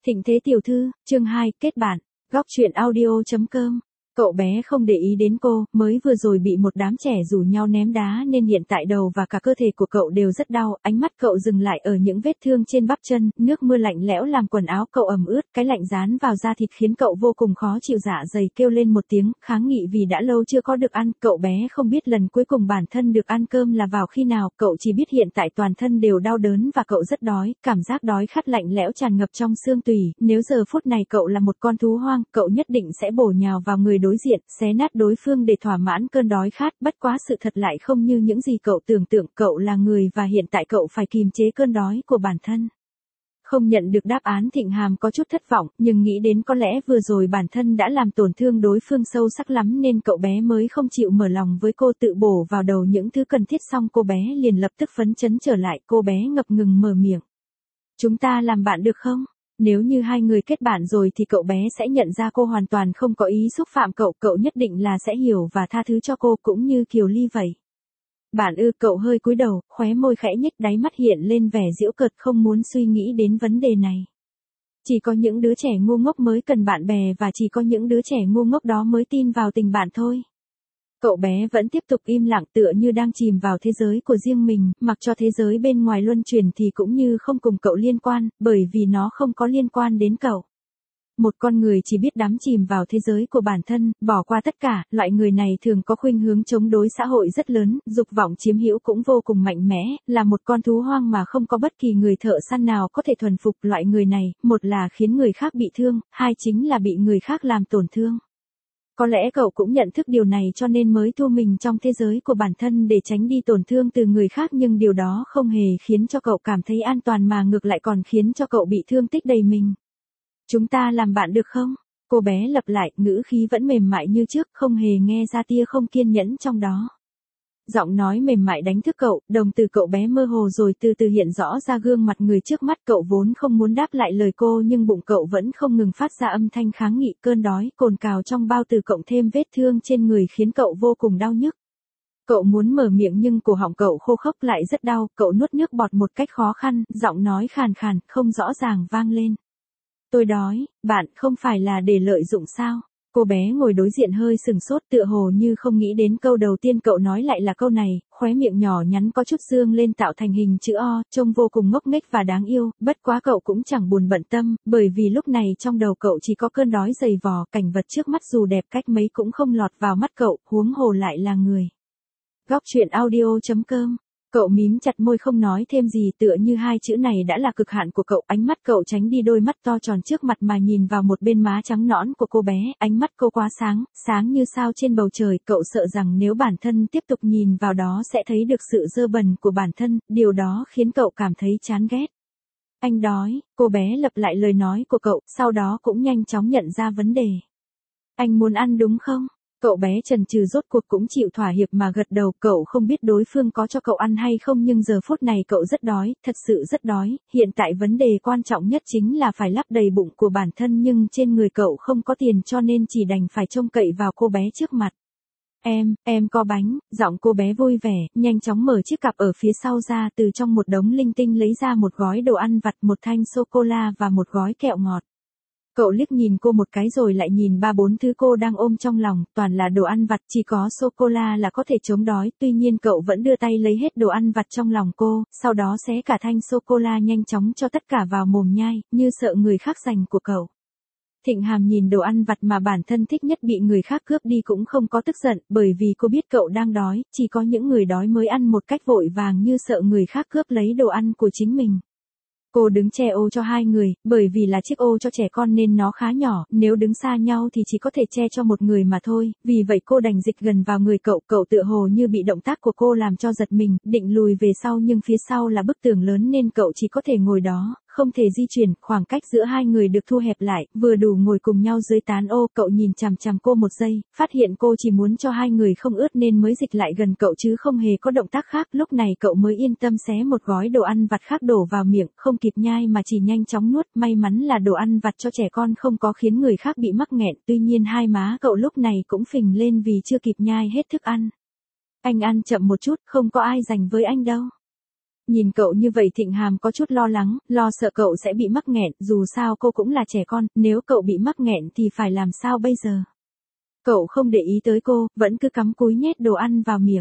Thịnh thế tiểu thư, chương 2, kết bạn. Góc truyện audio.com. Cậu bé không để ý đến cô, mới vừa rồi bị một đám trẻ rủ nhau ném đá nên hiện tại đầu và cả cơ thể của cậu đều rất đau, ánh mắt cậu dừng lại ở những vết thương trên bắp chân, nước mưa lạnh lẽo làm quần áo cậu ẩm ướt, cái lạnh dán vào da thịt khiến cậu vô cùng khó chịu, dạ dày kêu lên một tiếng, kháng nghị vì đã lâu chưa có được ăn, cậu bé không biết lần cuối cùng bản thân được ăn cơm là vào khi nào, cậu chỉ biết hiện tại toàn thân đều đau đớn và cậu rất đói, cảm giác đói khát lạnh lẽo tràn ngập trong xương tủy, nếu giờ phút này cậu là một con thú hoang, cậu nhất định sẽ bổ nhào vào người đối diện, xé nát đối phương để thỏa mãn cơn đói khát, bất quá sự thật lại không như những gì cậu tưởng tượng, cậu là người và hiện tại cậu phải kìm chế cơn đói của bản thân. Không nhận được đáp án, Thịnh Hàm có chút thất vọng, nhưng nghĩ đến có lẽ vừa rồi bản thân đã làm tổn thương đối phương sâu sắc lắm nên cậu bé mới không chịu mở lòng với cô, tự bổ vào đầu những thứ cần thiết xong cô bé liền lập tức phấn chấn trở lại, cô bé ngập ngừng mở miệng. Chúng ta làm bạn được không? Nếu như hai người kết bạn rồi thì cậu bé sẽ nhận ra cô hoàn toàn không có ý xúc phạm cậu, cậu nhất định là sẽ hiểu và tha thứ cho cô cũng như Kiều Ly vậy. Bạn ư, cậu hơi cúi đầu, khóe môi khẽ nhếch, đáy mắt hiện lên vẻ giễu cợt, không muốn suy nghĩ đến vấn đề này. Chỉ có những đứa trẻ ngu ngốc mới cần bạn bè và chỉ có những đứa trẻ ngu ngốc đó mới tin vào tình bạn thôi. Cậu bé vẫn tiếp tục im lặng tựa như đang chìm vào thế giới của riêng mình, mặc cho thế giới bên ngoài luân chuyển thì cũng như không cùng cậu liên quan, bởi vì nó không có liên quan đến cậu. Một con người chỉ biết đắm chìm vào thế giới của bản thân, bỏ qua tất cả, loại người này thường có khuynh hướng chống đối xã hội rất lớn, dục vọng chiếm hữu cũng vô cùng mạnh mẽ, là một con thú hoang mà không có bất kỳ người thợ săn nào có thể thuần phục. Loại người này, một là khiến người khác bị thương, hai chính là bị người khác làm tổn thương. Có lẽ cậu cũng nhận thức điều này cho nên mới thu mình trong thế giới của bản thân để tránh đi tổn thương từ người khác, nhưng điều đó không hề khiến cho cậu cảm thấy an toàn mà ngược lại còn khiến cho cậu bị thương tích đầy mình. Chúng ta làm bạn được không? Cô bé lặp lại, ngữ khí vẫn mềm mại như trước, không hề nghe ra tia không kiên nhẫn trong đó. Giọng nói mềm mại đánh thức cậu, đồng từ cậu bé mơ hồ rồi từ từ hiện rõ ra gương mặt người trước mắt, cậu vốn không muốn đáp lại lời cô nhưng bụng cậu vẫn không ngừng phát ra âm thanh kháng nghị, cơn đói cồn cào trong bao tử cộng thêm vết thương trên người khiến cậu vô cùng đau nhức. Cậu muốn mở miệng nhưng cổ họng cậu khô khốc lại rất đau, cậu nuốt nước bọt một cách khó khăn, giọng nói khàn khàn, không rõ ràng vang lên. Tôi đói, bạn không phải là để lợi dụng sao? Cô bé ngồi đối diện hơi sừng sốt tựa hồ như không nghĩ đến câu đầu tiên cậu nói lại là câu này, khóe miệng nhỏ nhắn có chút dương lên tạo thành hình chữ O, trông vô cùng ngốc nghếch và đáng yêu, bất quá cậu cũng chẳng buồn bận tâm, bởi vì lúc này trong đầu cậu chỉ có cơn đói dày vò, cảnh vật trước mắt dù đẹp cách mấy cũng không lọt vào mắt cậu, huống hồ lại là người. Góc truyện audio.com. Cậu mím chặt môi không nói thêm gì, tựa như hai chữ này đã là cực hạn của cậu, ánh mắt cậu tránh đi đôi mắt to tròn trước mặt mà nhìn vào một bên má trắng nõn của cô bé, ánh mắt cô quá sáng, sáng như sao trên bầu trời, cậu sợ rằng nếu bản thân tiếp tục nhìn vào đó sẽ thấy được sự dơ bẩn của bản thân, điều đó khiến cậu cảm thấy chán ghét. Anh đói, cô bé lặp lại lời nói của cậu, sau đó cũng nhanh chóng nhận ra vấn đề. Anh muốn ăn đúng không? Cậu bé chần chừ rốt cuộc cũng chịu thỏa hiệp mà gật đầu, cậu không biết đối phương có cho cậu ăn hay không nhưng giờ phút này cậu rất đói, thật sự rất đói, hiện tại vấn đề quan trọng nhất chính là phải lấp đầy bụng của bản thân nhưng trên người cậu không có tiền cho nên chỉ đành phải trông cậy vào cô bé trước mặt. Em có bánh, giọng cô bé vui vẻ, nhanh chóng mở chiếc cặp ở phía sau ra, từ trong một đống linh tinh lấy ra một gói đồ ăn vặt, một thanh sô-cô-la và một gói kẹo ngọt. Cậu liếc nhìn cô một cái rồi lại nhìn ba bốn thứ cô đang ôm trong lòng, toàn là đồ ăn vặt, chỉ có sô-cô-la là có thể chống đói, tuy nhiên cậu vẫn đưa tay lấy hết đồ ăn vặt trong lòng cô, sau đó xé cả thanh sô-cô-la nhanh chóng cho tất cả vào mồm nhai, như sợ người khác giành của cậu. Thịnh Hàm nhìn đồ ăn vặt mà bản thân thích nhất bị người khác cướp đi cũng không có tức giận, bởi vì cô biết cậu đang đói, chỉ có những người đói mới ăn một cách vội vàng như sợ người khác cướp lấy đồ ăn của chính mình. Cô đứng che ô cho hai người, bởi vì là chiếc ô cho trẻ con nên nó khá nhỏ, nếu đứng xa nhau thì chỉ có thể che cho một người mà thôi, vì vậy cô đành dịch gần vào người cậu, cậu tựa hồ như bị động tác của cô làm cho giật mình, định lùi về sau nhưng phía sau là bức tường lớn nên cậu chỉ có thể ngồi đó, không thể di chuyển, khoảng cách giữa hai người được thu hẹp lại, vừa đủ ngồi cùng nhau dưới tán ô, cậu nhìn chằm chằm cô một giây, phát hiện cô chỉ muốn cho hai người không ướt nên mới dịch lại gần cậu chứ không hề có động tác khác, lúc này cậu mới yên tâm xé một gói đồ ăn vặt khác đổ vào miệng, không kịp nhai mà chỉ nhanh chóng nuốt, may mắn là đồ ăn vặt cho trẻ con không có khiến người khác bị mắc nghẹn, tuy nhiên hai má cậu lúc này cũng phình lên vì chưa kịp nhai hết thức ăn. Anh ăn chậm một chút, không có ai giành với anh đâu. Nhìn cậu như vậy Thịnh Hàm có chút lo lắng, lo sợ cậu sẽ bị mắc nghẹn, dù sao cô cũng là trẻ con, nếu cậu bị mắc nghẹn thì phải làm sao bây giờ. Cậu không để ý tới cô, vẫn cứ cắm cúi nhét đồ ăn vào miệng.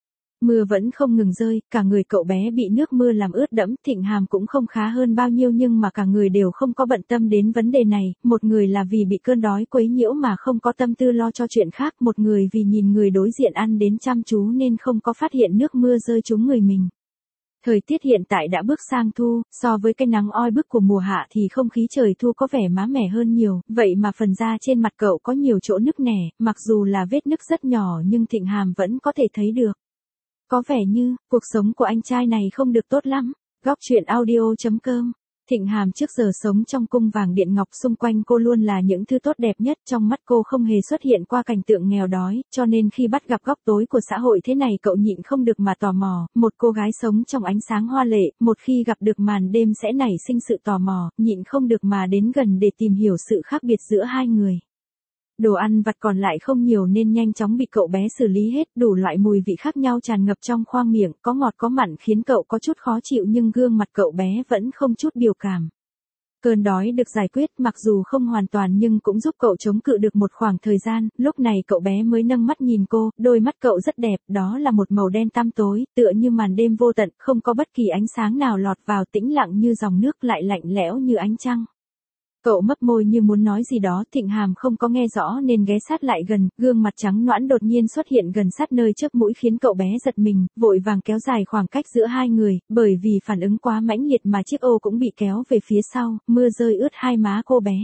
Mưa vẫn không ngừng rơi, cả người cậu bé bị nước mưa làm ướt đẫm, Thịnh Hàm cũng không khá hơn bao nhiêu nhưng mà cả người đều không có bận tâm đến vấn đề này, một người là vì bị cơn đói quấy nhiễu mà không có tâm tư lo cho chuyện khác, một người vì nhìn người đối diện ăn đến chăm chú nên không có phát hiện nước mưa rơi trúng người mình. Thời tiết hiện tại đã bước sang thu, so với cái nắng oi bức của mùa hạ thì không khí trời thu có vẻ mát mẻ hơn nhiều, vậy mà phần da trên mặt cậu có nhiều chỗ nứt nẻ, mặc dù là vết nứt rất nhỏ nhưng Thịnh Hàm vẫn có thể thấy được. Có vẻ như, cuộc sống của anh trai này không được tốt lắm. Góc truyện audio.com. Thịnh Hàm trước giờ sống trong cung vàng điện ngọc, xung quanh cô luôn là những thứ tốt đẹp nhất, trong mắt cô không hề xuất hiện qua cảnh tượng nghèo đói, cho nên khi bắt gặp góc tối của xã hội thế này cậu nhịn không được mà tò mò, một cô gái sống trong ánh sáng hoa lệ, một khi gặp được màn đêm sẽ nảy sinh sự tò mò, nhịn không được mà đến gần để tìm hiểu sự khác biệt giữa hai người. Đồ ăn vặt còn lại không nhiều nên nhanh chóng bị cậu bé xử lý hết, đủ loại mùi vị khác nhau tràn ngập trong khoang miệng, có ngọt có mặn khiến cậu có chút khó chịu nhưng gương mặt cậu bé vẫn không chút biểu cảm. Cơn đói được giải quyết, mặc dù không hoàn toàn nhưng cũng giúp cậu chống cự được một khoảng thời gian, lúc này cậu bé mới nâng mắt nhìn cô, đôi mắt cậu rất đẹp, đó là một màu đen tăm tối, tựa như màn đêm vô tận, không có bất kỳ ánh sáng nào lọt vào, tĩnh lặng như dòng nước, lại lạnh lẽo như ánh trăng. Cậu mấp môi như muốn nói gì đó, Thịnh Hàm không có nghe rõ nên ghé sát lại gần, gương mặt trắng nõn đột nhiên xuất hiện gần sát nơi chớp mũi khiến cậu bé giật mình, vội vàng kéo dài khoảng cách giữa hai người, bởi vì phản ứng quá mãnh liệt mà chiếc ô cũng bị kéo về phía sau, mưa rơi ướt hai má cô bé.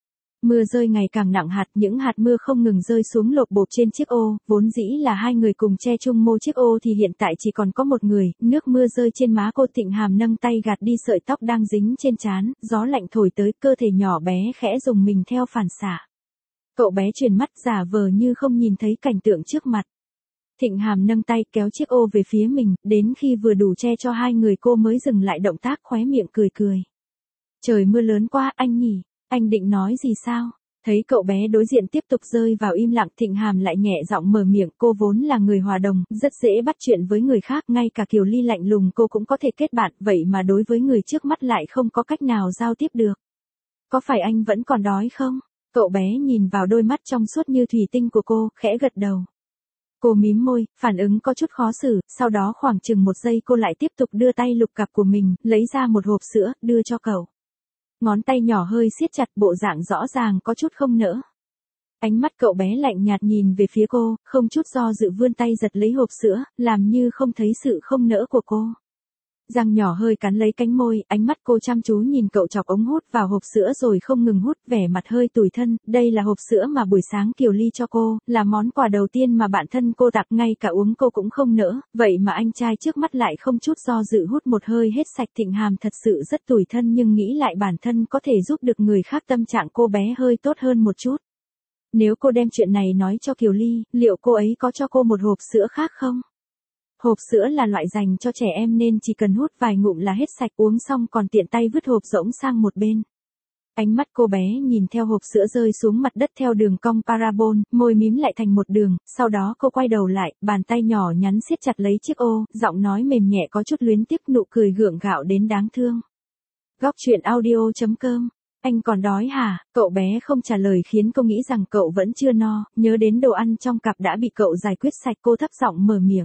Mưa rơi ngày càng nặng hạt, những hạt mưa không ngừng rơi xuống lộp bộp trên chiếc ô, vốn dĩ là hai người cùng che chung mô chiếc ô thì hiện tại chỉ còn có một người, nước mưa rơi trên má cô. Thịnh Hàm nâng tay gạt đi sợi tóc đang dính trên trán, gió lạnh thổi tới, cơ thể nhỏ bé khẽ rùng mình theo phản xạ. Cậu bé chuyển mắt giả vờ như không nhìn thấy cảnh tượng trước mặt. Thịnh Hàm nâng tay kéo chiếc ô về phía mình, đến khi vừa đủ che cho hai người cô mới dừng lại động tác, khóe miệng cười cười. Trời mưa lớn quá anh nhỉ. Anh định nói gì sao? Thấy cậu bé đối diện tiếp tục rơi vào im lặng, Thịnh Hàm lại nhẹ giọng mở miệng, cô vốn là người hòa đồng, rất dễ bắt chuyện với người khác, ngay cả Kiều Ly lạnh lùng cô cũng có thể kết bạn, vậy mà đối với người trước mắt lại không có cách nào giao tiếp được. Có phải anh vẫn còn đói không? Cậu bé nhìn vào đôi mắt trong suốt như thủy tinh của cô, khẽ gật đầu. Cô mím môi, phản ứng có chút khó xử, sau đó khoảng chừng một giây cô lại tiếp tục đưa tay lục cặp của mình, lấy ra một hộp sữa, đưa cho cậu. Ngón tay nhỏ hơi siết chặt, bộ dạng rõ ràng có chút không nỡ. Ánh mắt cậu bé lạnh nhạt nhìn về phía cô, không chút do dự vươn tay giật lấy hộp sữa, làm như không thấy sự không nỡ của cô. Răng nhỏ hơi cắn lấy cánh môi, ánh mắt cô chăm chú nhìn cậu chọc ống hút vào hộp sữa rồi không ngừng hút, vẻ mặt hơi tủi thân. Đây là hộp sữa mà buổi sáng Kiều Ly cho cô, là món quà đầu tiên mà bạn thân cô tặng, ngay cả uống cô cũng không nỡ, vậy mà anh trai trước mắt lại không chút do dự hút một hơi hết sạch. Thịnh Hàm thật sự rất tủi thân nhưng nghĩ lại bản thân có thể giúp được người khác, tâm trạng cô bé hơi tốt hơn một chút. Nếu cô đem chuyện này nói cho Kiều Ly, liệu cô ấy có cho cô một hộp sữa khác không? Hộp sữa là loại dành cho trẻ em nên chỉ cần hút vài ngụm là hết sạch, uống xong còn tiện tay vứt hộp rỗng sang một bên. Ánh mắt cô bé nhìn theo hộp sữa rơi xuống mặt đất theo đường cong parabol, môi mím lại thành một đường, sau đó cô quay đầu lại, bàn tay nhỏ nhắn siết chặt lấy chiếc ô, giọng nói mềm nhẹ có chút luyến tiếc, nụ cười gượng gạo đến đáng thương. Góc truyện audio.com. Anh còn đói hả? Cậu bé không trả lời khiến cô nghĩ rằng cậu vẫn chưa no, nhớ đến đồ ăn trong cặp đã bị cậu giải quyết sạch, cô thấp giọng mở miệng.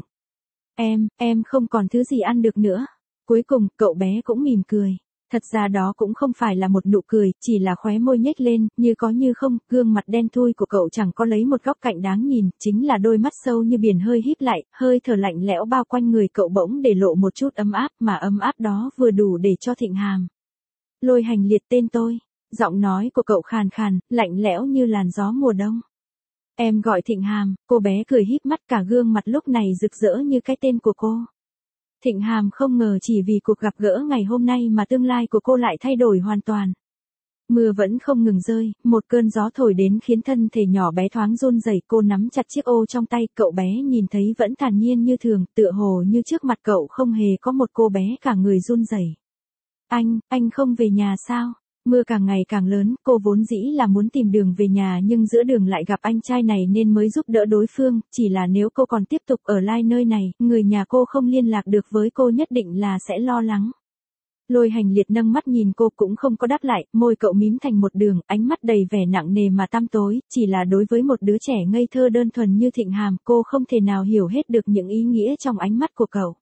Em không còn thứ gì ăn được nữa. Cuối cùng, cậu bé cũng mỉm cười. Thật ra đó cũng không phải là một nụ cười, chỉ là khóe môi nhếch lên, như có như không, gương mặt đen thui của cậu chẳng có lấy một góc cạnh đáng nhìn, chính là đôi mắt sâu như biển hơi híp lại, hơi thở lạnh lẽo bao quanh người cậu bỗng để lộ một chút ấm áp, mà ấm áp đó vừa đủ để cho Thịnh Hàm. Lôi Hành liệt tên tôi. Giọng nói của cậu khàn khàn, lạnh lẽo như làn gió mùa đông. Em gọi Thịnh Hàm, cô bé cười híp mắt, cả gương mặt lúc này rực rỡ như cái tên của cô. Thịnh Hàm không ngờ chỉ vì cuộc gặp gỡ ngày hôm nay mà tương lai của cô lại thay đổi hoàn toàn. Mưa vẫn không ngừng rơi, một cơn gió thổi đến khiến thân thể nhỏ bé thoáng run rẩy, cô nắm chặt chiếc ô trong tay, cậu bé nhìn thấy vẫn thản nhiên như thường, tựa hồ như trước mặt cậu không hề có một cô bé cả người run rẩy. Anh không về nhà sao? Mưa càng ngày càng lớn, cô vốn dĩ là muốn tìm đường về nhà nhưng giữa đường lại gặp anh trai này nên mới giúp đỡ đối phương, chỉ là nếu cô còn tiếp tục ở lại nơi này, người nhà cô không liên lạc được với cô nhất định là sẽ lo lắng. Lôi Hành Liệt nâng mắt nhìn cô cũng không có đáp lại, môi cậu mím thành một đường, ánh mắt đầy vẻ nặng nề mà tăm tối, chỉ là đối với một đứa trẻ ngây thơ đơn thuần như Thịnh Hàm, cô không thể nào hiểu hết được những ý nghĩa trong ánh mắt của cậu.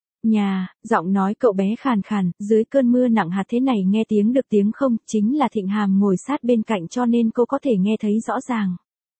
Nhà, giọng nói cậu bé khàn khàn, dưới cơn mưa nặng hạt thế này nghe tiếng được tiếng không, chính là Thịnh Hàm ngồi sát bên cạnh cho nên cô có thể nghe thấy rõ ràng.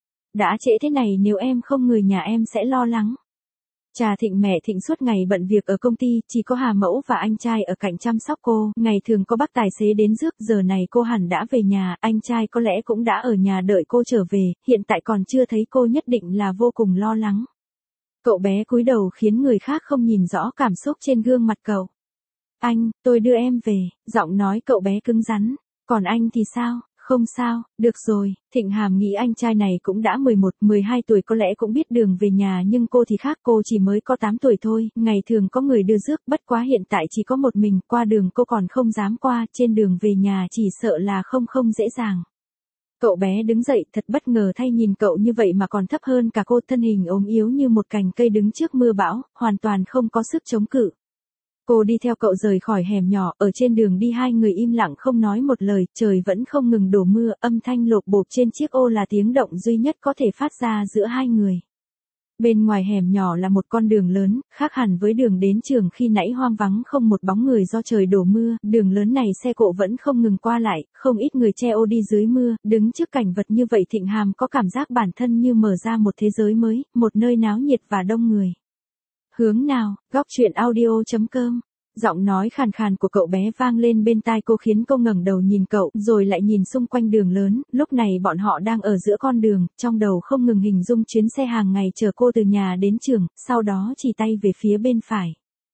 Đã trễ thế này nếu em không người nhà em sẽ lo lắng. Cha Thịnh mẹ Thịnh suốt ngày bận việc ở công ty, chỉ có Hà mẫu và anh trai ở cạnh chăm sóc cô, ngày thường có bác tài xế đến rước, giờ này cô hẳn đã về nhà, anh trai có lẽ cũng đã ở nhà đợi cô trở về, hiện tại còn chưa thấy cô nhất định là vô cùng lo lắng. Cậu bé cúi đầu khiến người khác không nhìn rõ cảm xúc trên gương mặt cậu. Anh, tôi đưa em về, giọng nói cậu bé cứng rắn, còn anh thì sao? Không sao, được rồi, Thịnh Hàm nghĩ anh trai này cũng đã 11, 12 tuổi có lẽ cũng biết đường về nhà nhưng cô thì khác, cô chỉ mới có 8 tuổi thôi, ngày thường có người đưa rước, bất quá hiện tại chỉ có một mình, qua đường cô còn không dám qua, trên đường về nhà chỉ sợ là không dễ dàng. Cậu bé đứng dậy thật bất ngờ thay nhìn cậu như vậy mà còn thấp hơn cả cô, thân hình ốm yếu như một cành cây đứng trước mưa bão, hoàn toàn không có sức chống cự. Cô đi theo cậu rời khỏi hẻm nhỏ, ở trên đường đi hai người im lặng không nói một lời, trời vẫn không ngừng đổ mưa, âm thanh lộp bộp trên chiếc ô là tiếng động duy nhất có thể phát ra giữa hai người. Bên ngoài hẻm nhỏ là một con đường lớn, khác hẳn với đường đến trường khi nãy hoang vắng không một bóng người do trời đổ mưa, đường lớn này xe cộ vẫn không ngừng qua lại, không ít người che ô đi dưới mưa, đứng trước cảnh vật như vậy Thịnh Hàm có cảm giác bản thân như mở ra một thế giới mới, một nơi náo nhiệt và đông người. Hướng nào, góc truyện audio.com. Giọng nói khàn khàn của cậu bé vang lên bên tai cô khiến cô ngẩng đầu nhìn cậu, rồi lại nhìn xung quanh đường lớn, lúc này bọn họ đang ở giữa con đường, trong đầu không ngừng hình dung chuyến xe hàng ngày chở cô từ nhà đến trường, sau đó chỉ tay về phía bên phải.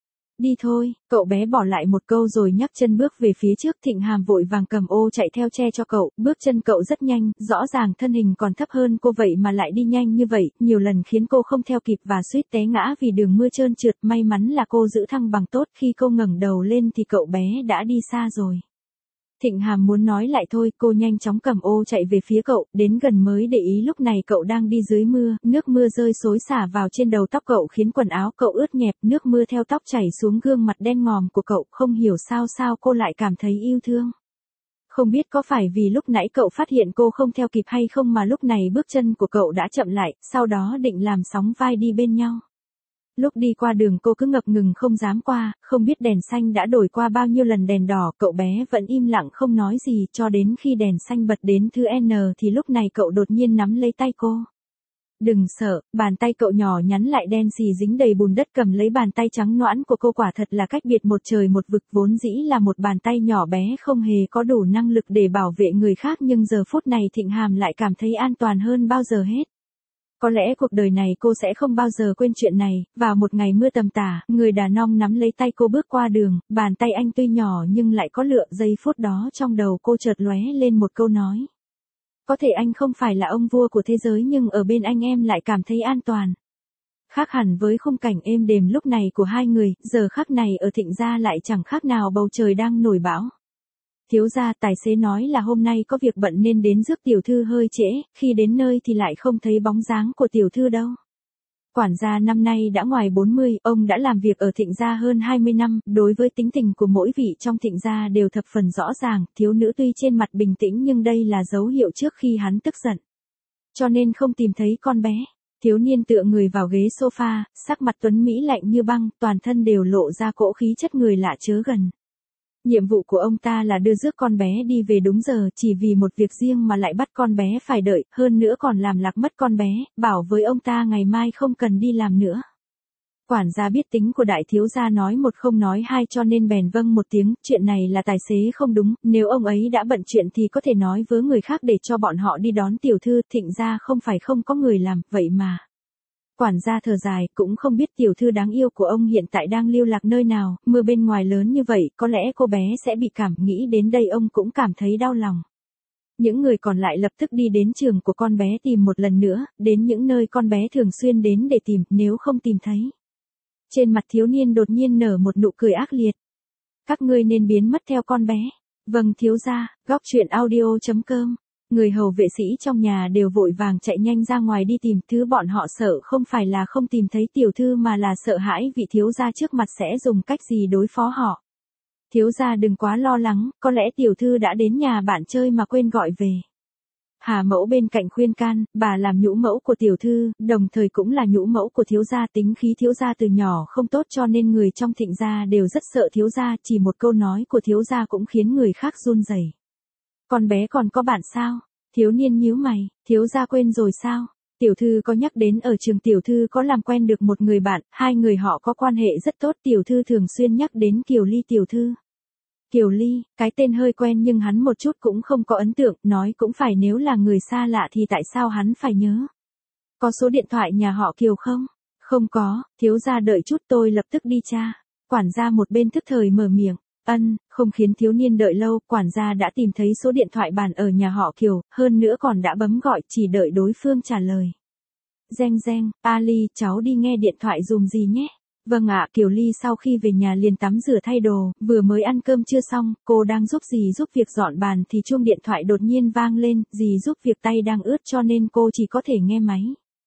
Đi thôi, cậu bé bỏ lại một câu rồi nhấc chân bước về phía trước, Thịnh Hàm vội vàng cầm ô chạy theo che cho cậu, bước chân cậu rất nhanh, rõ ràng thân hình còn thấp hơn cô vậy mà lại đi nhanh như vậy, nhiều lần khiến cô không theo kịp và suýt té ngã vì đường mưa trơn trượt, may mắn là cô giữ thăng bằng tốt, khi cô ngẩng đầu lên thì cậu bé đã đi xa rồi. Thịnh Hàm muốn nói lại thôi, cô nhanh chóng cầm ô chạy về phía cậu, đến gần mới để ý lúc này cậu đang đi dưới mưa, nước mưa rơi xối xả vào trên đầu tóc cậu khiến quần áo cậu ướt nhẹp, nước mưa theo tóc chảy xuống gương mặt đen ngòm của cậu, không hiểu sao cô lại cảm thấy yêu thương. Không biết có phải vì lúc nãy cậu phát hiện cô không theo kịp hay không mà lúc này bước chân của cậu đã chậm lại, sau đó định làm sóng vai đi bên nhau. Lúc đi qua đường cô cứ ngập ngừng không dám qua, không biết đèn xanh đã đổi qua bao nhiêu lần đèn đỏ, cậu bé vẫn im lặng không nói gì cho đến khi đèn xanh bật đến thứ N thì lúc này cậu đột nhiên nắm lấy tay cô. Đừng sợ, bàn tay cậu nhỏ nhắn lại đen xì dính đầy bùn đất cầm lấy bàn tay trắng nõn của cô, quả thật là cách biệt một trời một vực, vốn dĩ là một bàn tay nhỏ bé không hề có đủ năng lực để bảo vệ người khác nhưng giờ phút này Thịnh Hàm lại cảm thấy an toàn hơn bao giờ hết. Có lẽ cuộc đời này cô sẽ không bao giờ quên chuyện này, vào một ngày mưa tầm tã, người đàn ông nắm lấy tay cô bước qua đường, bàn tay anh tuy nhỏ nhưng lại có lửa, giây phút đó trong đầu cô chợt lóe lên một câu nói. Có thể anh không phải là ông vua của thế giới nhưng ở bên anh em lại cảm thấy an toàn. Khác hẳn với khung cảnh êm đềm lúc này của hai người, giờ khắc này ở Thịnh gia lại chẳng khác nào bầu trời đang nổi bão. Thiếu gia, tài xế nói là hôm nay có việc bận nên đến rước tiểu thư hơi trễ, khi đến nơi thì lại không thấy bóng dáng của tiểu thư đâu. Quản gia năm nay đã ngoài 40, ông đã làm việc ở Thịnh gia hơn 20 năm, đối với tính tình của mỗi vị trong Thịnh gia đều thập phần rõ ràng, thiếu nữ tuy trên mặt bình tĩnh nhưng đây là dấu hiệu trước khi hắn tức giận. Cho nên không tìm thấy con bé. Thiếu niên tựa người vào ghế sofa, sắc mặt tuấn mỹ lạnh như băng, toàn thân đều lộ ra cỗ khí chất người lạ chớ gần. Nhiệm vụ của ông ta là đưa rước con bé đi về đúng giờ, chỉ vì một việc riêng mà lại bắt con bé phải đợi, hơn nữa còn làm lạc mất con bé, bảo với ông ta ngày mai không cần đi làm nữa. Quản gia biết tính của đại thiếu gia nói một không nói hai cho nên bèn vâng một tiếng, chuyện này là tài xế không đúng, nếu ông ấy đã bận chuyện thì có thể nói với người khác để cho bọn họ đi đón tiểu thư, Thịnh gia không phải không có người làm, vậy mà. Quản gia thở dài, cũng không biết tiểu thư đáng yêu của ông hiện tại đang lưu lạc nơi nào, mưa bên ngoài lớn như vậy, có lẽ cô bé sẽ bị cảm, nghĩ đến đây ông cũng cảm thấy đau lòng. Những người còn lại lập tức đi đến trường của con bé tìm một lần nữa, đến những nơi con bé thường xuyên đến để tìm, nếu không tìm thấy. Trên mặt thiếu niên đột nhiên nở một nụ cười ác liệt. Các ngươi nên biến mất theo con bé. Vâng thiếu gia, góc truyện audio.com. Người hầu vệ sĩ trong nhà đều vội vàng chạy nhanh ra ngoài đi tìm, thứ bọn họ sợ không phải là không tìm thấy tiểu thư mà là sợ hãi vị thiếu gia trước mặt sẽ dùng cách gì đối phó họ. Thiếu gia đừng quá lo lắng, có lẽ tiểu thư đã đến nhà bạn chơi mà quên gọi về. Hà mẫu bên cạnh khuyên can, bà làm nhũ mẫu của tiểu thư, đồng thời cũng là nhũ mẫu của thiếu gia, tính khí thiếu gia từ nhỏ không tốt cho nên người trong Thịnh gia đều rất sợ thiếu gia, chỉ một câu nói của thiếu gia cũng khiến người khác run rẩy. Con bé còn có bạn sao? Thiếu niên nhíu mày, thiếu gia quên rồi sao? Tiểu thư có nhắc đến ở trường tiểu thư có làm quen được một người bạn, hai người họ có quan hệ rất tốt, tiểu thư thường xuyên nhắc đến Kiều Ly tiểu thư. Kiều Ly, cái tên hơi quen nhưng hắn một chút cũng không có ấn tượng, nói cũng phải nếu là người xa lạ thì tại sao hắn phải nhớ. Có số điện thoại nhà họ Kiều không? Không có, thiếu gia đợi chút tôi lập tức đi tra. Quản gia một bên thức thời mở miệng, không khiến thiếu niên đợi lâu, quản gia đã tìm thấy số điện thoại bàn ở nhà họ Kiều, hơn nữa còn đã bấm gọi, chỉ đợi đối phương trả lời. Reng reng, Ali, cháu đi nghe điện thoại dùm gì nhé. Vâng ạ, Kiều Ly sau khi về nhà liền tắm rửa thay đồ, vừa mới ăn cơm chưa xong, cô đang giúp dì giúp việc dọn bàn thì chuông điện thoại đột nhiên vang lên, dì giúp việc tay đang ướt cho nên cô chỉ có thể nghe máy.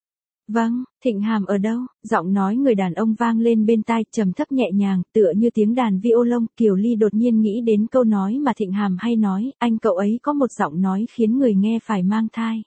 Vâng, Thịnh Hàm ở đâu? Giọng nói người đàn ông vang lên bên tai, trầm thấp nhẹ nhàng, tựa như tiếng đàn violon. Kiều Ly đột nhiên nghĩ đến câu nói mà Thịnh Hàm hay nói, anh cậu ấy có một giọng nói khiến người nghe phải mang thai.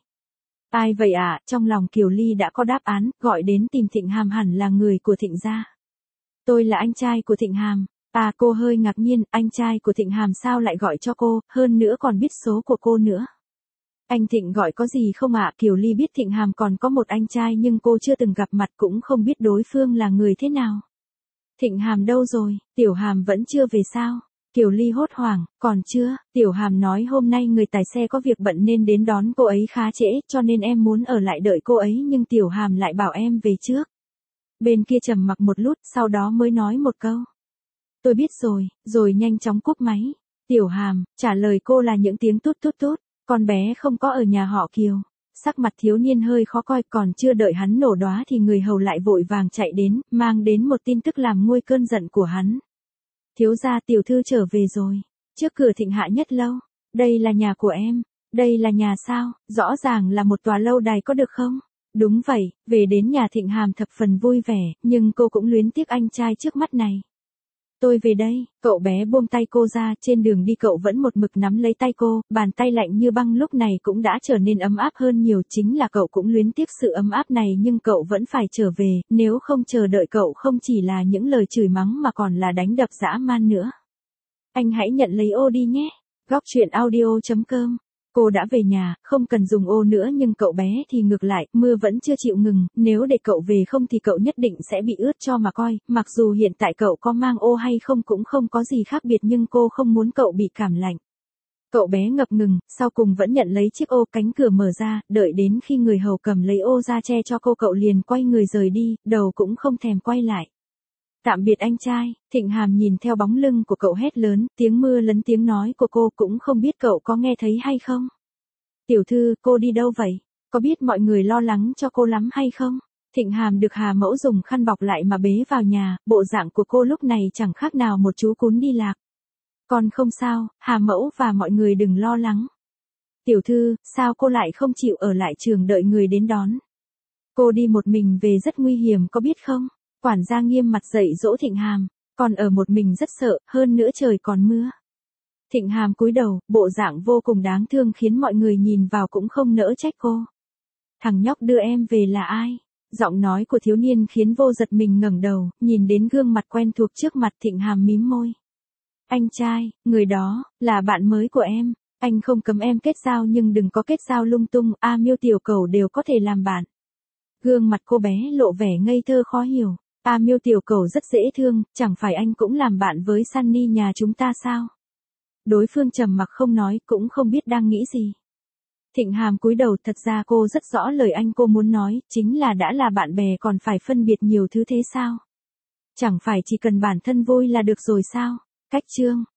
Ai vậy ạ? Trong lòng Kiều Ly đã có đáp án, gọi đến tìm Thịnh Hàm hẳn là người của Thịnh gia. Tôi là anh trai của Thịnh Hàm. À, cô hơi ngạc nhiên, anh trai của Thịnh Hàm sao lại gọi cho cô, hơn nữa còn biết số của cô nữa. Anh Thịnh gọi có gì không ạ? Kiều Ly biết Thịnh Hàm còn có một anh trai nhưng cô chưa từng gặp mặt cũng không biết đối phương là người thế nào. Thịnh Hàm đâu rồi? Tiểu Hàm vẫn chưa về sao? Kiều Ly hốt hoảng, còn chưa, Tiểu Hàm nói hôm nay người tài xe có việc bận nên đến đón cô ấy khá trễ, cho nên em muốn ở lại đợi cô ấy nhưng Tiểu Hàm lại bảo em về trước. Bên kia trầm mặc một lúc, sau đó mới nói một câu. Tôi biết rồi nhanh chóng cúp máy. Tiểu Hàm, trả lời cô là những tiếng tút tút tút, con bé không có ở nhà họ Kiều. Sắc mặt thiếu niên hơi khó coi, còn chưa đợi hắn nổ đoá thì người hầu lại vội vàng chạy đến, mang đến một tin tức làm nguôi cơn giận của hắn. Thiếu gia tiểu thư trở về rồi, trước cửa Thịnh Hạ Nhất Lâu, đây là nhà của em, đây là nhà sao, rõ ràng là một tòa lâu đài có được không? Đúng vậy, về đến nhà Thịnh Hàm thập phần vui vẻ, nhưng cô cũng luyến tiếc anh trai trước mắt này. Tôi về đây, cậu bé buông tay cô ra, trên đường đi cậu vẫn một mực nắm lấy tay cô, bàn tay lạnh như băng lúc này cũng đã trở nên ấm áp hơn nhiều, chính là cậu cũng luyến tiếc sự ấm áp này nhưng cậu vẫn phải trở về, nếu không chờ đợi cậu không chỉ là những lời chửi mắng mà còn là đánh đập dã man nữa. Anh hãy nhận lấy ô đi nhé. Góc truyện audio.com. Cô đã về nhà, không cần dùng ô nữa nhưng cậu bé thì ngược lại, mưa vẫn chưa chịu ngừng, nếu để cậu về không thì cậu nhất định sẽ bị ướt cho mà coi, mặc dù hiện tại cậu có mang ô hay không cũng không có gì khác biệt nhưng cô không muốn cậu bị cảm lạnh. Cậu bé ngập ngừng, sau cùng vẫn nhận lấy chiếc ô, cánh cửa mở ra, đợi đến khi người hầu cầm lấy ô ra che cho cô cậu liền quay người rời đi, đầu cũng không thèm quay lại. Tạm biệt anh trai, Thịnh Hàm nhìn theo bóng lưng của cậu hét lớn, tiếng mưa lấn tiếng nói của cô cũng không biết cậu có nghe thấy hay không. Tiểu thư, cô đi đâu vậy? Có biết mọi người lo lắng cho cô lắm hay không? Thịnh Hàm được Hà mẫu dùng khăn bọc lại mà bế vào nhà, bộ dạng của cô lúc này chẳng khác nào một chú cún đi lạc. Còn không sao, Hà mẫu và mọi người đừng lo lắng. Tiểu thư, sao cô lại không chịu ở lại trường đợi người đến đón? Cô đi một mình về rất nguy hiểm có biết không? Quản gia nghiêm mặt dạy dỗ Thịnh Hàm, còn ở một mình rất sợ, hơn nữa trời còn mưa. Thịnh Hàm cúi đầu, bộ dạng vô cùng đáng thương khiến mọi người nhìn vào cũng không nỡ trách cô. Thằng nhóc đưa em về là ai? Giọng nói của thiếu niên khiến vô giật mình ngẩng đầu, nhìn đến gương mặt quen thuộc trước mặt Thịnh Hàm mím môi. Anh trai, người đó, là bạn mới của em, anh không cấm em kết giao nhưng đừng có kết giao lung tung, Miêu tiểu cầu đều có thể làm bạn. Gương mặt cô bé lộ vẻ ngây thơ khó hiểu. Miêu tiểu cầu rất dễ thương, chẳng phải anh cũng làm bạn với Sunny nhà chúng ta sao? Đối phương trầm mặc không nói, cũng không biết đang nghĩ gì. Thịnh Hàm cúi đầu, thật ra cô rất rõ lời anh cô muốn nói, chính là đã là bạn bè còn phải phân biệt nhiều thứ thế sao? Chẳng phải chỉ cần bản thân vui là được rồi sao? Cách chương